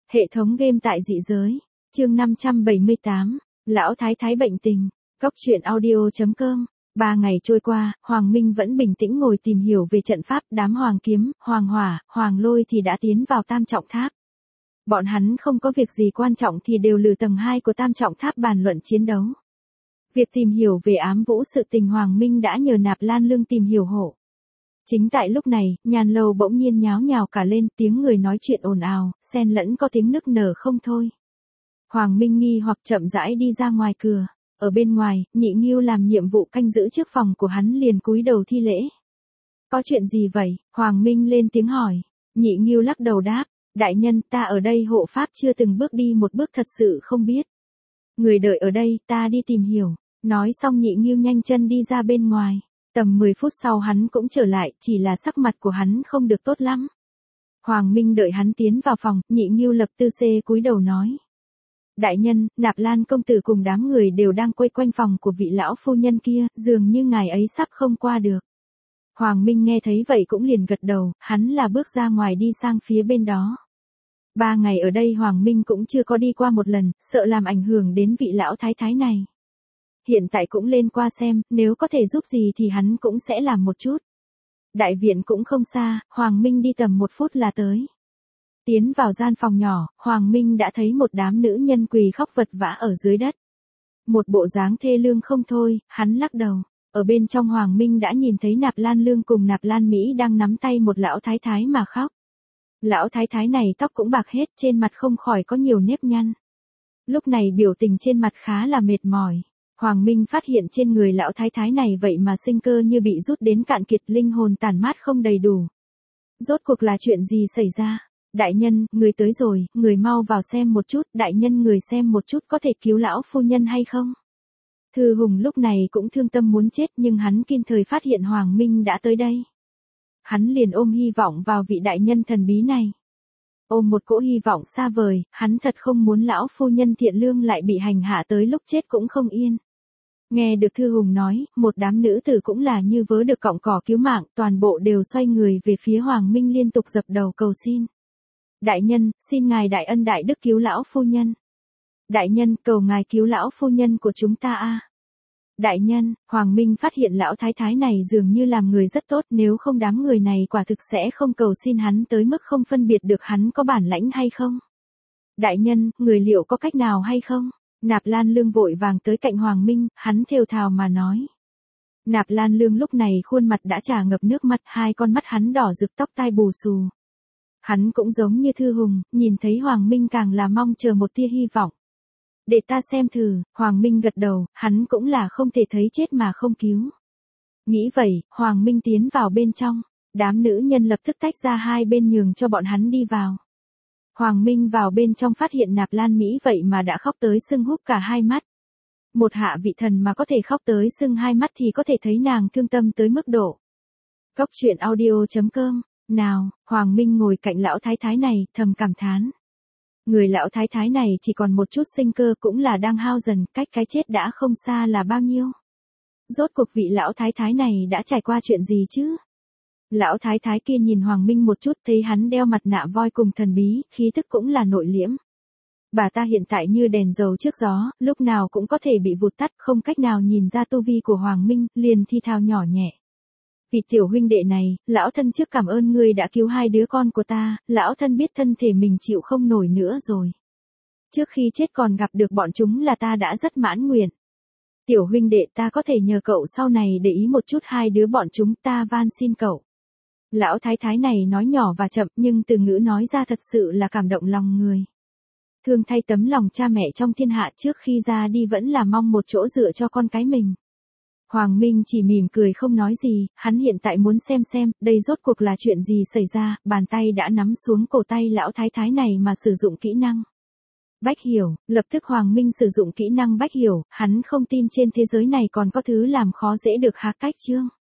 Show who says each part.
Speaker 1: Hệ thống game tại dị giới. Chương 578. Lão Thái Thái bệnh tình. Cốc truyện audio.com. 3 ngày trôi qua, Hoàng Minh vẫn bình tĩnh ngồi tìm hiểu về trận pháp. Đám Hoàng Kiếm, Hoàng Hỏa, Hoàng Lôi thì đã tiến vào Tam Trọng Tháp. Bọn hắn không có việc gì quan trọng thì đều lử tầng 2 của Tam Trọng Tháp bàn luận chiến đấu. Việc tìm hiểu về ám vũ sự tình Hoàng Minh đã nhờ Nạp Lan Lương tìm hiểu hộ. Chính tại lúc này, nhàn lầu bỗng nhiên nháo nhào cả lên, tiếng người nói chuyện ồn ào, xen lẫn có tiếng nức nở không thôi. Hoàng Minh nghi hoặc chậm rãi đi ra ngoài cửa. Ở bên ngoài, Nhị Nghiêu làm nhiệm vụ canh giữ trước phòng của hắn liền cúi đầu thi lễ. Có chuyện gì vậy? Hoàng Minh lên tiếng hỏi. Nhị Nghiêu lắc đầu đáp, đại nhân, ta ở đây hộ pháp chưa từng bước đi một bước thật sự không biết. Người đợi ở đây, ta đi tìm hiểu. Nói xong Nhị Nghiêu nhanh chân đi ra bên ngoài. Tầm 10 phút sau hắn cũng trở lại, chỉ là sắc mặt của hắn không được tốt lắm. Hoàng Minh đợi hắn tiến vào phòng, Nhị Nghiêu lập tư xê cúi đầu nói. Đại nhân, Nạp Lan công tử cùng đám người đều đang quay quanh phòng của vị lão phu nhân kia, dường như ngài ấy sắp không qua được. Hoàng Minh nghe thấy vậy cũng liền gật đầu, hắn là bước ra ngoài đi sang phía bên đó. 3 ngày ở đây Hoàng Minh cũng chưa có đi qua một lần, sợ làm ảnh hưởng đến vị lão thái thái này. Hiện tại cũng lên qua xem, nếu có thể giúp gì thì hắn cũng sẽ làm một chút. Đại viện cũng không xa, Hoàng Minh đi tầm 1 phút là tới. Tiến vào gian phòng nhỏ, Hoàng Minh đã thấy một đám nữ nhân quỳ khóc vật vã ở dưới đất. Một bộ dáng thê lương không thôi, hắn lắc đầu. Ở bên trong Hoàng Minh đã nhìn thấy Nạp Lan Lương cùng Nạp Lan Mỹ đang nắm tay một lão thái thái mà khóc. Lão thái thái này tóc cũng bạc hết, trên mặt không khỏi có nhiều nếp nhăn. Lúc này biểu tình trên mặt khá là mệt mỏi. Hoàng Minh phát hiện trên người lão thái thái này vậy mà sinh cơ như bị rút đến cạn kiệt, linh hồn tản mát không đầy đủ. Rốt cuộc là chuyện gì xảy ra? Đại nhân, người tới rồi, người mau vào xem một chút, đại nhân người xem một chút có thể cứu lão phu nhân hay không? Thư Hùng lúc này cũng thương tâm muốn chết nhưng hắn kịp thời phát hiện Hoàng Minh đã tới đây. Hắn liền ôm hy vọng vào vị đại nhân thần bí này. Ôm một cỗ hy vọng xa vời, hắn thật không muốn lão phu nhân thiện lương lại bị hành hạ tới lúc chết cũng không yên. Nghe được Thư Hùng nói, một đám nữ tử cũng là như vớ được cọng cỏ cứu mạng, toàn bộ đều xoay người về phía Hoàng Minh liên tục dập đầu cầu xin. Đại nhân, xin ngài đại ân đại đức cứu lão phu nhân. Đại nhân, cầu ngài cứu lão phu nhân của chúng ta a. Đại nhân, Hoàng Minh phát hiện lão thái thái này dường như làm người rất tốt, nếu không đám người này quả thực sẽ không cầu xin hắn tới mức không phân biệt được hắn có bản lãnh hay không. Đại nhân, người liệu có cách nào hay không? Nạp Lan Lương vội vàng tới cạnh Hoàng Minh, hắn thều thào mà nói. Nạp Lan Lương lúc này khuôn mặt đã trà ngập nước mắt, hai con mắt hắn đỏ rực, tóc tai bù xù. Hắn cũng giống như Thư Hùng, nhìn thấy Hoàng Minh càng là mong chờ một tia hy vọng. Để ta xem thử, Hoàng Minh gật đầu, hắn cũng là không thể thấy chết mà không cứu. Nghĩ vậy, Hoàng Minh tiến vào bên trong, đám nữ nhân lập tức tách ra hai bên nhường cho bọn hắn đi vào. Hoàng Minh vào bên trong phát hiện Nạp Lan Mỹ vậy mà đã khóc tới sưng húp cả hai mắt. Một hạ vị thần mà có thể khóc tới sưng hai mắt thì có thể thấy nàng thương tâm tới mức độ. Cốc truyện audio.com. Nào, Hoàng Minh ngồi cạnh lão thái thái này, thầm cảm thán. Người lão thái thái này chỉ còn một chút sinh cơ cũng là đang hao dần, cách cái chết đã không xa là bao nhiêu. Rốt cuộc vị lão thái thái này đã trải qua chuyện gì chứ? Lão thái thái kia nhìn Hoàng Minh một chút, thấy hắn đeo mặt nạ voi cùng thần bí, khí tức cũng là nội liễm. Bà ta hiện tại như đèn dầu trước gió, lúc nào cũng có thể bị vụt tắt, không cách nào nhìn ra tu vi của Hoàng Minh, liền thi thào nhỏ nhẹ. Vị tiểu huynh đệ này, lão thân trước cảm ơn ngươi đã cứu hai đứa con của ta, lão thân biết thân thể mình chịu không nổi nữa rồi. Trước khi chết còn gặp được bọn chúng là ta đã rất mãn nguyện. Tiểu huynh đệ, ta có thể nhờ cậu sau này để ý một chút hai đứa bọn chúng, ta van xin cậu. Lão thái thái này nói nhỏ và chậm nhưng từ ngữ nói ra thật sự là cảm động lòng người. Thương thay tấm lòng cha mẹ trong thiên hạ, trước khi ra đi vẫn là mong một chỗ dựa cho con cái mình. Hoàng Minh chỉ mỉm cười không nói gì, hắn hiện tại muốn xem, đây rốt cuộc là chuyện gì xảy ra, bàn tay đã nắm xuống cổ tay lão thái thái này mà sử dụng kỹ năng. Bách hiểu, lập tức Hoàng Minh sử dụng kỹ năng bách hiểu, hắn không tin trên thế giới này còn có thứ làm khó dễ được há cách chương.